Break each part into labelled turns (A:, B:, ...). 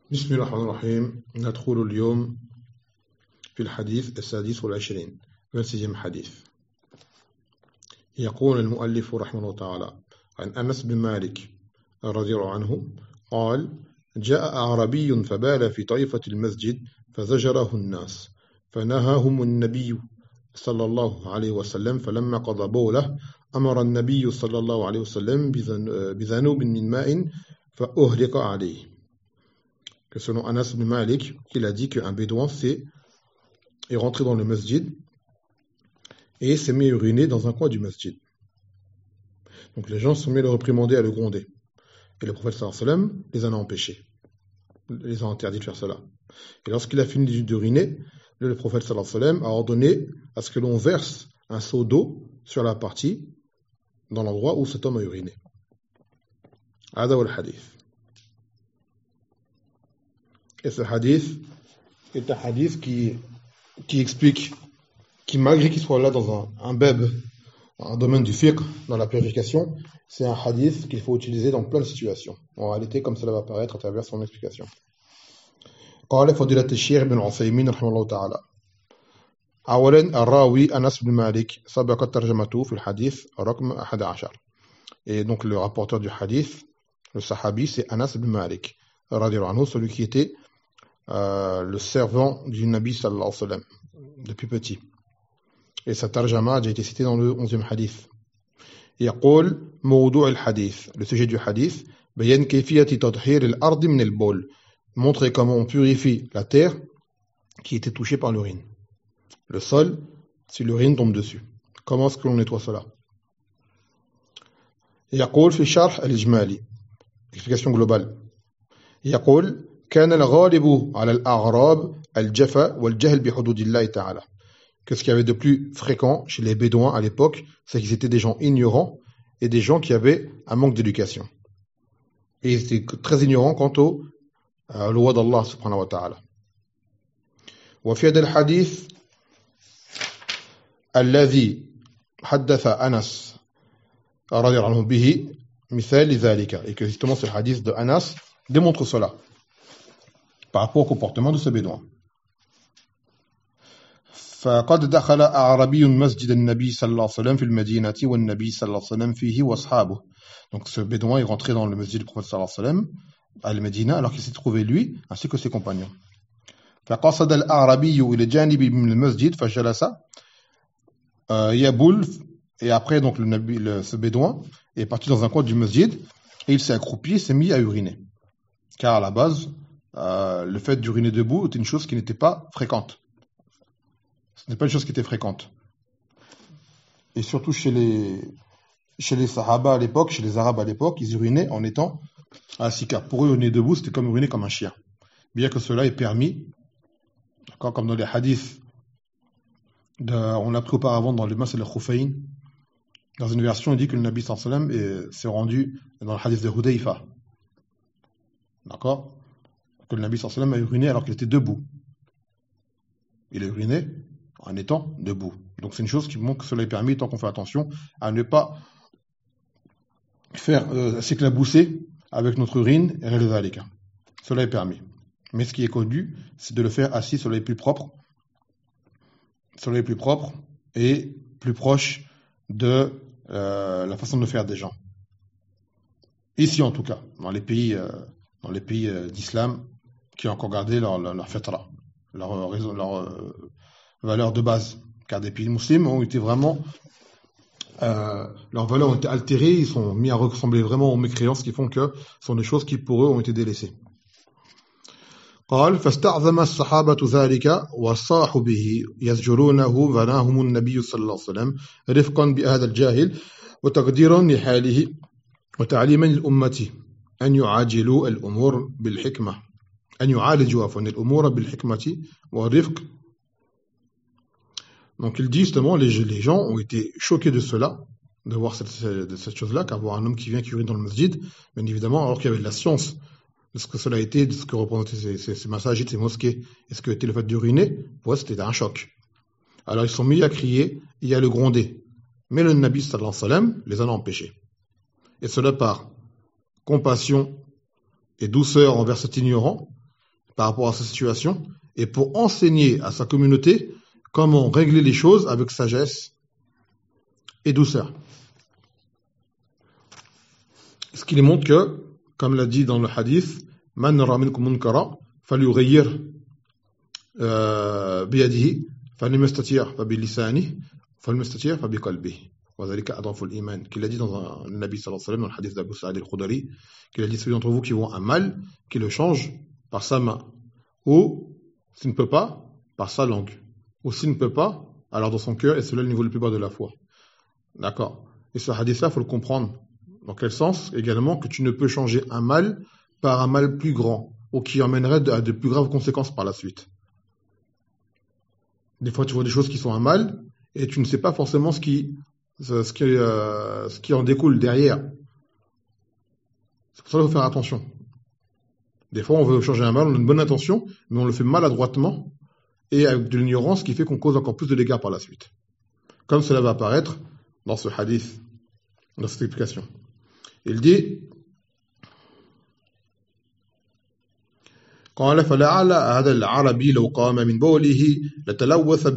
A: بسم الله الرحمن الرحيم ندخل اليوم في الحديث السادس والعشرين 26 حديث. يقول المؤلف رحمه الله تعالى عن أنس بن مالك رضي الله عنه قال: جاء أعرابي فبال في طائفة المسجد فزجره الناس فنهاهم النبي صلى الله عليه وسلم، فلما قضى بوله أمر النبي صلى الله عليه وسلم بذنوب من ماء فأهرق عليه. Que selon Anas bin Malik, il a dit qu'un bédouin est rentré dans le masjid et s'est mis à uriner dans un coin du masjid. Donc les gens se sont mis à le réprimander, à le gronder. Et le prophète sallallahu alayhi wa sallam les en a empêchés, les a interdits de faire cela. Et lorsqu'il a fini d'uriner, le prophète sallallahu alayhi wa sallam a ordonné à ce que l'on verse un seau d'eau sur la partie, dans l'endroit où cet homme a uriné. Hada wal hadith. Et ce hadith est un hadith qui explique, qui malgré qu'il soit là dans un bab, un domaine du fiqh, dans la purification, c'est un hadith qu'il faut utiliser dans plein de situations. En réalité, comme cela va apparaître à travers son explication. قال فضيلة الشيخ ابن عثيمين رحمه الله تعالى: أولا الراوي أنس بن مالك سبقت ترجمته في الحديث رقم 11. Et donc le rapporteur du hadith, le sahabi, c'est Anas bin Malik radiyallahu anhu, celui qui était le servant du Nabi sallallahu alayhi wa sallam depuis petit. Et sa tarjama a déjà été citée dans le 11e hadith. يقول موضوع الحديث, le sujet du hadith, بيان كيفية تطهير الأرض من البول, montrer comment on purifie la terre qui était touchée par l'urine. Le sol, si l'urine tombe dessus. Comment est-ce que l'on nettoie cela? يقول في شرح الإجمالي, explication globale. يقول كان الغالب على الأعراب الجفا والجهل بحدود الله تعالى. Que ce qu'il y avait de plus fréquent chez les bédouins à l'époque, c'est qu'ils étaient des gens ignorants et des gens qui avaient un manque d'éducation. Et ils étaient très ignorants quant aux lois d'Allah subhanahu wa ta'ala. وفي هذا الحديث الذي حدث أنس رضي الله عنه به مثال لذلك. Et que justement ce hadith de Anas démontre cela par rapport au comportement de ce bédouin. فقد دخل أعرابي مسجد النبي صلى الله عليه وسلم في المدينة والنبي صلى الله عليه وسلم فيه وأصحابه. Donc ce bédouin est rentré dans le masjid du prophète صلى الله عليه وسلم à Al-Médina alors qu'il s'est trouvé lui ainsi que ses compagnons. فقصد الأعرابي إلى جانب من المسجد فجلس يبول. Et après donc ce bédouin est parti dans un coin du masjid et il s'est accroupi et s'est mis à uriner. Car à la base, le fait d'uriner debout était une chose qui n'était pas fréquente. Ce n'est pas une chose qui était fréquente. Et surtout chez les Sahaba à l'époque, chez les Arabes à l'époque, ils urinaient en étant assis. Car pour eux, uriner debout, c'était comme uriner comme un chien. Bien que cela est permis, comme dans les hadiths, on l'a pris auparavant dans le Masal al-Khuffayn. Dans une version, il dit que le Nabi sallallahu alayhi wa sallam s'est rendu dans le hadith de Hudayfa. D'accord? Que le Nabi sallallahu alayhi wa sallam a uriné alors qu'il était debout. Il a uriné en étant debout. Donc c'est une chose qui montre que cela est permis tant qu'on fait attention à ne pas faire s'éclabousser avec notre urine et ghayr. Cela est permis. Mais ce qui est connu, c'est de le faire assis sur les plus propres. Sur les plus propres et plus proche de la façon de faire des gens. Ici en tout cas, dans les pays d'islam qui ont encore gardé leur fitra, leur valeur de base. Car des pays musulmans ont été vraiment leurs valeurs ont été altérées, ils sont mis à ressembler vraiment aux mécréants, ce qui font que ce sont des choses qui pour eux ont été délaissées. قال فاستعظم الصحابة ذلك وصاحوا به يزجرونه فناهم النبي صلى الله عليه وسلم رفقا بهذا الجاهل وتقديرا لحاله وتعليما للأمة أن يعالجوا الأمور بالحكمة والرفق. Donc il dit justement, les gens ont été choqués de cela, de voir cette chose-là, car voir un homme qui vient qui urine dans le masjid, bien évidemment, alors qu'il y avait de la science de ce que cela a été, de ce que représentaient ces masajids, ces mosquées, et ce que était le fait d'uriner, pour eux c'était un choc. Alors ils sont mis à crier et à le gronder. Mais le Nabi sallallahu alayhi wa sallam les en a empêchés. Et cela par compassion et douceur envers cet ignorant, par rapport à sa situation et pour enseigner à sa communauté comment régler les choses avec sagesse et douceur. Ce qui montre que, comme l'a dit dans le hadith, Man nara minkum munkara falyughayyir biyadihi falam yastati' fa bilisanihi falam yastati' fa biqalbihi wa dhalika adhafu al-iman. Qu'il a dit dans le Nabi sallallahu alayhi wa sallam, dans le hadith d'Abu Sa'id al-Khudri, qu'il a dit celui d'entre vous qui voit un mal, qui le change par sa main, ou s'il ne peut pas, par sa langue, ou s'il ne peut pas, alors dans son cœur, et c'est là le niveau le plus bas de la foi. D'accord. Et ce hadith-là, il faut le comprendre. Dans quel sens? Également que tu ne peux changer un mal par un mal plus grand, ou qui emmènerait à de plus graves conséquences par la suite. Des fois, tu vois des choses qui sont un mal, et tu ne sais pas forcément ce qui en découle derrière. C'est pour ça qu'il faut faire attention. Des fois, on veut changer un mal, on a une bonne intention, mais on le fait maladroitement, et avec de l'ignorance, qui fait qu'on cause encore plus de dégâts par la suite. Comme cela va apparaître dans ce hadith, dans cette explication. Il dit قال فلعل هذا العربي لو قام من بوله لتلوث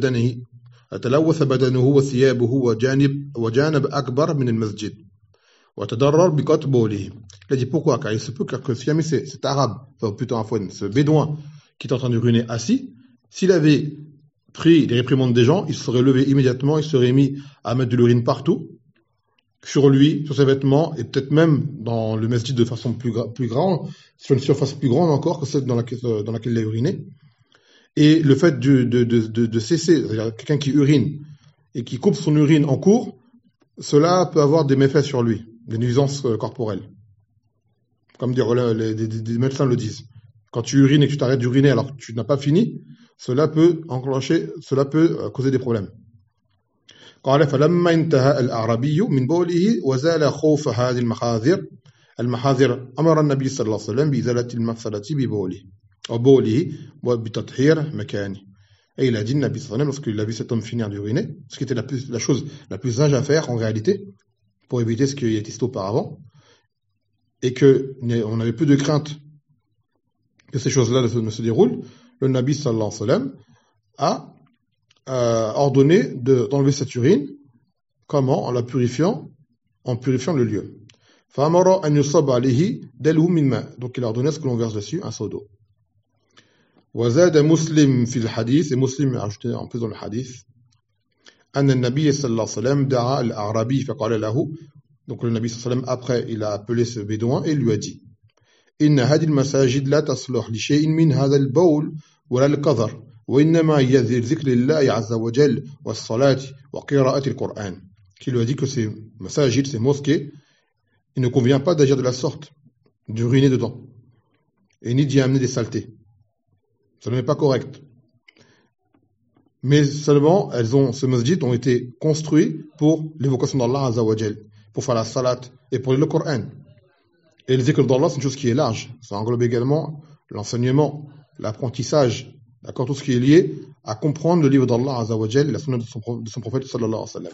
A: بدنه وثيابه وجانب أكبر من المسجد وتضرر بقطع بوله. Il a dit pourquoi? Car il se peut que cet arabe, enfin plutôt ce bédouin qui est en train d'uriner assis, s'il avait pris les réprimandes des gens, il se serait levé immédiatement, il serait mis à mettre de l'urine partout, sur lui, sur ses vêtements, et peut-être même dans le masjid de façon plus grande, sur une surface plus grande encore que celle dans laquelle il a uriné. Et le fait de cesser, c'est-à-dire quelqu'un qui urine et qui coupe son urine en cours, cela peut avoir des méfaits sur lui, des nuisances corporelles. Comme des médecins le disent. Quand tu urines et que tu t'arrêtes d'uriner alors que tu n'as pas fini, cela peut causer des problèmes. قال فلما انتهى الأعرابي من بوله وزال خوف هذه المحاذر أمر النبي صلى الله عليه وسلم بإزالة المفسدة ببوله وبتطهير مكانه. Et il a dit, le Nabi sallallahu alayhi wa sallam, lorsqu'il a vu cet homme finir d'uriner, ce qui était la chose la plus sage à faire en réalité, pour éviter ce qui a été cité auparavant, et qu'on avait peu de crainte que ces choses-là ne se déroulent, le Nabi sallallahu alayhi wa sallam a ordonné d'enlever cette urine. Comment? En purifiant le lieu. Donc il a ordonné à ce que l'on verse dessus un seau d'eau. وزاد مسلم في الحديث, et Muslim a ajouté en plus dans le hadith, أن النبي صلى الله عليه وسلم دعا الأعرابي فقال له, donc le Nabi sallallahu alayhi wa sallam après il a appelé ce bédouin et il lui a dit إن هذه المساجد لا تصلح لشيء من هذا البول ولا القذر وإنما هي ذكر الله عز وجل والصلاة وقراءة القرآن. Qui lui a dit que ces masajid, ces mosquées, il ne convient pas d'agir de la sorte, d'uriner dedans, et ni d'y amener des saletés. Ça n'est pas correct. Mais seulement, ces masjids ont été construits pour l'évocation d'Allah Azza wa Jal, pour faire la salat et pour le Coran. Et le zikr d'Allah, c'est une chose qui est large. Ça englobe également l'enseignement, l'apprentissage, d'accord, tout ce qui est lié à comprendre le livre d'Allah Azza wa Jal et la sunna de son prophète sallallahu alayhi wa sallam.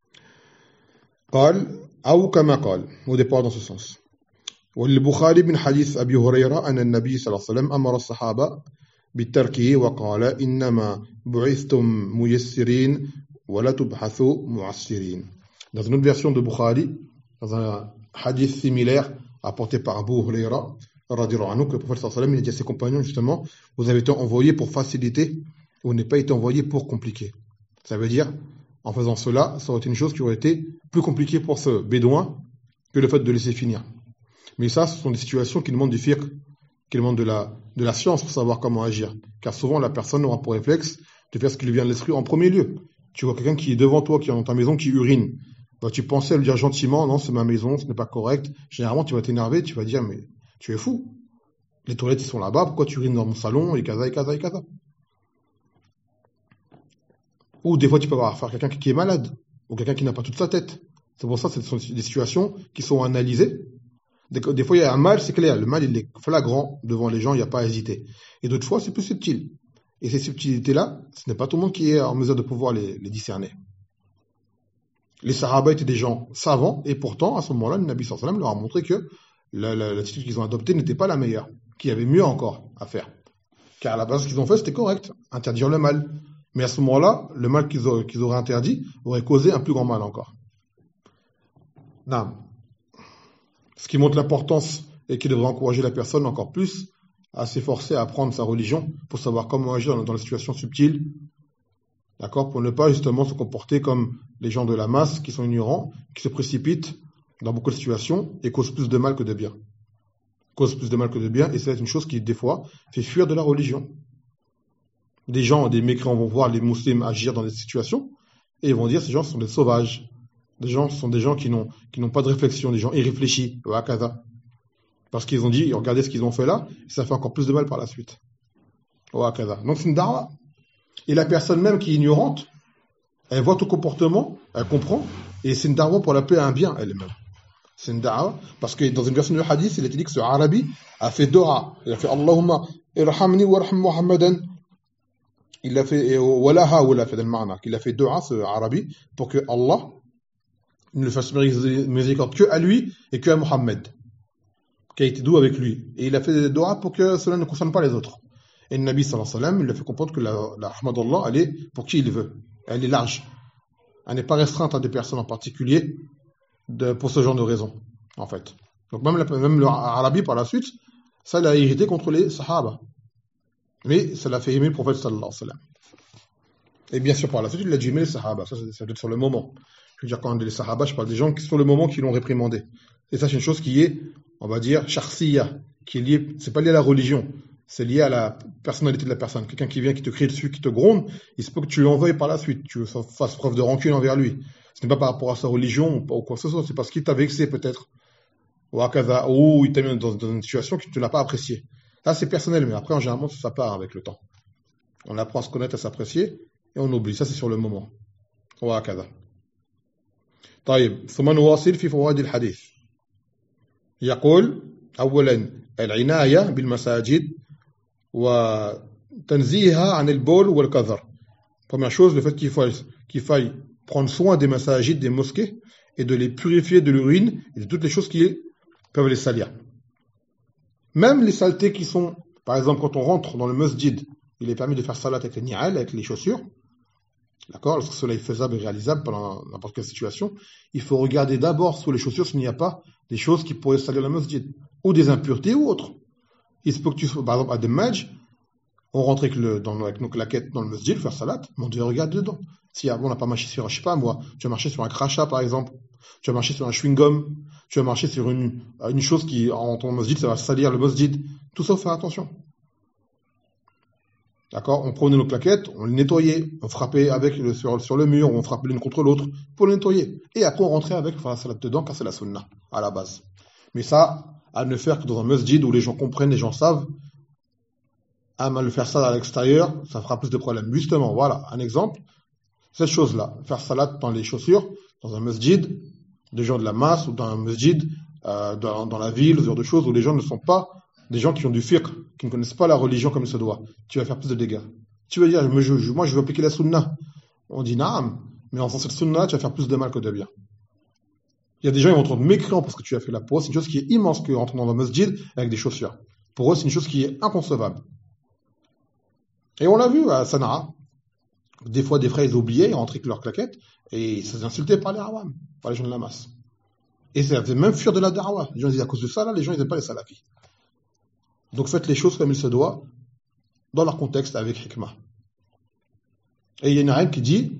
A: قال أو كما قال, au départ dans ce sens. والبخاري من حديث أبي هريرة أن النبي صلى الله عليه وسلم أمر الصحابة بالترك وقال إنما بعثتم ميسرين ولا تبحثوا معسرين. Dans une autre version de Bukhari, dans un hadith similaire apporté par Abu Huraira, radhiyallahu anhu, que le prophète sallallahu alayhi wa sallam il a dit à ses compagnons justement, vous avez été envoyés pour faciliter, vous n'avez pas été envoyés pour compliquer. Ça veut dire, en faisant cela, ça aurait été une chose qui aurait été plus compliquée pour ce bédouin que le fait de laisser finir. Mais ça, ce sont des situations qui demandent du fiqh, qui demandent de la science pour savoir comment agir. Car souvent, la personne aura pour réflexe de faire ce qui lui vient de l'esprit en premier lieu. Tu vois quelqu'un qui est devant toi, qui est dans ta maison, qui urine. Bah, tu pensais à lui dire gentiment, non, c'est ma maison, ce n'est pas correct. Généralement, tu vas t'énerver, tu vas dire, mais tu es fou. Les toilettes, ils sont là-bas, pourquoi tu urines dans mon salon, et kaza, et kaza, et kaza. Ou des fois, tu peux avoir affaire à quelqu'un qui est malade, ou quelqu'un qui n'a pas toute sa tête. C'est pour ça que ce sont des situations qui sont analysées. Des fois, il y a un mal, c'est clair. Le mal, il est flagrant devant les gens, il n'y a pas à hésiter. Et d'autres fois, c'est plus subtil. Et ces subtilités-là, ce n'est pas tout le monde qui est en mesure de pouvoir les discerner. Les Sahaba étaient des gens savants, et pourtant, à ce moment-là, le Nabi sallallahu alayhi wa sallam leur a montré que l'attitude qu'ils ont adoptée n'était pas la meilleure, qu'il y avait mieux encore à faire. Car à la base, ce qu'ils ont fait, c'était correct, interdire le mal. Mais à ce moment-là, le mal qu'ils auraient interdit aurait causé un plus grand mal encore. Non. Ce qui montre l'importance et qui devrait encourager la personne encore plus à s'efforcer à apprendre sa religion pour savoir comment agir dans les situations subtiles, d'accord, pour ne pas justement se comporter comme les gens de la masse qui sont ignorants, qui se précipitent dans beaucoup de situations et causent plus de mal que de bien. Causent plus de mal que de bien, et c'est une chose qui, des fois, fait fuir de la religion. Des gens, des mécréants vont voir les musulmans agir dans des situations et ils vont dire ces gens sont des sauvages. Ce sont des gens qui n'ont pas de réflexion, des gens irréfléchis, parce qu'ils ont dit, regardez ce qu'ils ont fait là, et ça fait encore plus de mal par la suite. Donc c'est une da'wa. Et la personne même qui est ignorante, elle voit ton comportement, elle comprend, et c'est une da'wa pour l'appeler à un bien elle-même. C'est une da'wa, parce que dans une version du hadith, il est dit que ce Arabi a fait dua. Il a fait Allahumma irhamni warham Muhammadan. Il a fait walaha ou il a fait al-ma'na. Il a fait dua, ce Arabi, pour que Allah ne le fasse miséricorde que à lui et que à Muhammad, qui a été doux avec lui. Et il a fait dua pour que cela ne concerne pas les autres. Et le Nabi sallallahu alayhi wa sallam, il lui a fait comprendre que la rahmat d'Allah, elle est pour qui il veut. Elle est large. Elle n'est pas restreinte à des personnes en particulier pour ce genre de raisons, en fait. Donc même le Arabi, par la suite, ça l'a irrité contre les Sahaba. Mais ça l'a fait aimer le prophète sallallahu alayhi wa sallam. Et bien sûr, par la suite, il a dû aimer les Sahaba. Ça doit être sur le moment. Je veux dire, quand on dit les Sahaba, je parle des gens qui, sur le moment, qui l'ont réprimandé. Et ça, c'est une chose qui est, on va dire, shakhsiya, qui est liée, c'est pas lié à la religion, c'est lié à la personnalité de la personne. Quelqu'un qui vient, qui te crie dessus, qui te gronde, il se peut que tu lui envoies par la suite, tu fasses preuve de rancune envers lui. Ce n'est pas par rapport à sa religion ou quoi que ce soit, c'est parce qu'il t'a vexé peut-être. Ou il t'a mis dans une situation que tu ne l'as pas appréciée. Là, c'est personnel, mais après, en général, ça part avec le temps. On apprend à se connaître, à s'apprécier, et on oublie. Ça, c'est sur le moment. وهكذا. طيب ثم نواصل في فوائد الحديث. يقول أولا العناية بالمساجد وتنزيهها عن البول والكذر. Première chose, le fait qu'il faille prendre soin des masajids, des mosquées, et de les purifier de l'urine et de toutes les choses qui peuvent les salir. Même les saletés qui sont, par exemple, quand on rentre dans le masjid, il est permis de faire salat avec les ni'al, avec les chaussures. D'accord? Lorsque cela est faisable et réalisable pendant n'importe quelle situation, il faut regarder d'abord sous les chaussures s'il n'y a pas des choses qui pourraient salir le masjid, ou des impuretés ou autres. Il se peut que tu sois, par exemple, à des majs, on rentre avec nos claquettes dans le masjid, faire salat, mais on devait regarder dedans. Si on n'a pas marché sur, je sais pas moi, tu as marché sur un crachat par exemple, tu as marché sur un chewing-gum, tu as marché sur une chose qui, en ton masjid, ça va salir le masjid. Tout ça, faut faire attention. D'accord? On prenait nos claquettes, on les nettoyait, on frappait avec sur le mur, on frappait l'une contre l'autre pour les nettoyer. Et après, on rentrait avec, faire la salat dedans, car c'est la sunna, à la base. Mais ça, à ne faire que dans un masjid où les gens comprennent, les gens savent, à le faire ça à l'extérieur, ça fera plus de problèmes. Justement, voilà, un exemple. Cette chose-là, faire salat dans les chaussures, dans un masjid, des gens de la masse, ou dans un masjid, dans la ville, ce genre de choses où les gens ne sont pas des gens qui ont du fiqh, qui ne connaissent pas la religion comme il se doit. Tu vas faire plus de dégâts. Tu vas dire, moi je veux appliquer la sunna. On dit, naam, mais en faisant cette sunna, tu vas faire plus de mal que de bien. Il y a des gens qui vont te rendre mécréants parce que tu as fait la peau. C'est une chose qui est immense que rentrer dans un masjid avec des chaussures. Pour eux, c'est une chose qui est inconcevable. Et on l'a vu à Sanaa. Des fois, des frères, ils oubliaient, ils rentraient avec leurs claquettes, et ils se insultaient par les awam, par les gens de la masse. Et ça faisait même fuir de la da'wa. Les gens disaient, à cause de ça, là, les gens, ils n'aiment pas les salafis. Donc faites les choses comme il se doit, dans leur contexte, avec hikmah. Et il y a une règle qui dit,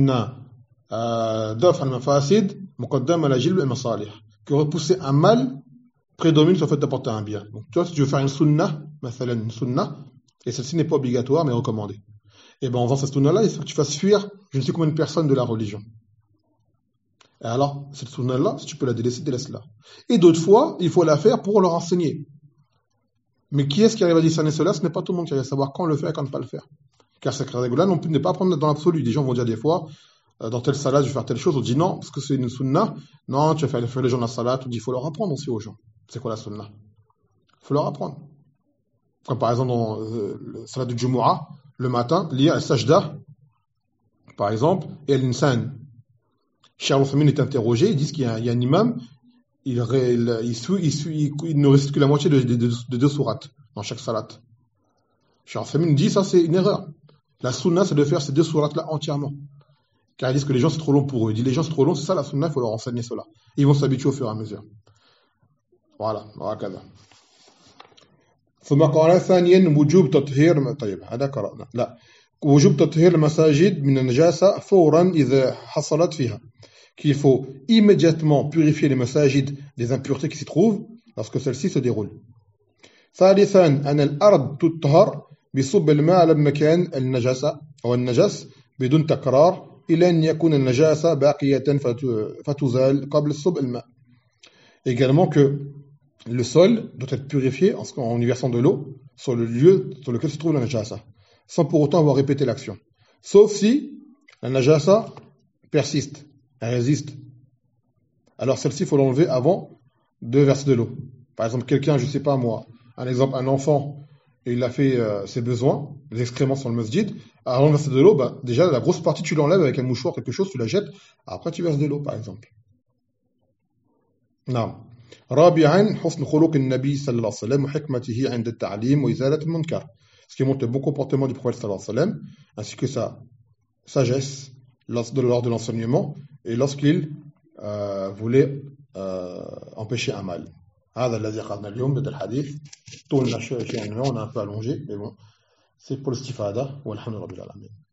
A: daf al-mafasid, muqaddam al-ajil al-masalih. Que repousser un mal prédomine sur le fait d'apporter un bien. Donc toi, si tu veux faire une sunnah, et celle-ci n'est pas obligatoire, mais recommandée. Et bien en faisant cette sunna-là, il faut que tu fasses fuir je ne sais combien de personnes de la religion. Et alors, cette sunna-là, si tu peux la délaisser, délaisse-la. Et d'autres fois, il faut la faire pour leur enseigner. Mais qui est-ce qui arrive à discerner cela? Ce n'est pas tout le monde qui arrive à savoir quand le faire et quand ne pas le faire. Car cette règle-là non plus n'est pas à prendre dans l'absolu. Des gens vont dire des fois, dans telle salat, je vais faire telle chose. On dit non, parce que c'est une sunna. Non, tu vas faire les gens la salat. On dit il faut leur apprendre aussi aux gens. C'est quoi la sunna? Il faut leur apprendre. Comme par exemple dans le salat du Jumu'ah, le matin, lire al-sajda, par exemple, et al-insan. Cheikh Al-Uthaymeen est interrogé, ils disent qu'il y a un imam, il ne récite que la moitié de deux sourates. dans chaque salat. Cheikh Al-Fahmi dit ça c'est une erreur. La sunna c'est de faire ces deux sourates-là entièrement. Car ils disent que les gens c'est trop long pour eux. Il dit les gens c'est trop long, c'est ça la sunna, il faut leur enseigner cela. Ils vont s'habituer au fur et à mesure. Voilà, وهكذا. ثم قال ثانيا وجوب تطهير طيب هذا قرأنا لا وجوب تطهير المساجد من النجاسة فورا إذا حصلت فيها qu'il faut immédiatement purifier les masajid des impuretés qui s'y trouvent lorsque celles-ci se déroulent. ثالثا أن الأرض تطهر بصب الماء على مكان النجاسة أو النجس بدون تكرار إلى أن يكون النجاسة باقية فتزال قبل صب الماء. Également que le sol doit être purifié en y versant de l'eau sur le lieu sur lequel se trouve la najasa, sans pour autant avoir répété l'action. Sauf si la najasa persiste, elle résiste. Alors celle-ci, il faut l'enlever avant de verser de l'eau. Par exemple, quelqu'un, je ne sais pas moi, un exemple, un enfant, il a fait ses besoins, les excréments sur le masjid, avant de verser de l'eau, déjà la grosse partie tu l'enlèves avec un mouchoir, quelque chose, tu la jettes, après tu verses de l'eau par exemple. Non. رابعا حسن خلق النبي صلى الله عليه وسلم وحكمته عند التعليم وإزالة المنكر. Ce qui montre le bon comportement du prophète sallallahu alayhi wa sallam, ainsi que sa sagesse lors de l'enseignement et lorsqu'il voulait empêcher un mal. هذا الذي أخذنا اليوم بدأ الحديث طولنا شيئا ما on a un peu allongé mais bon c'est pour l'istifada والحمد لله رب العالمين.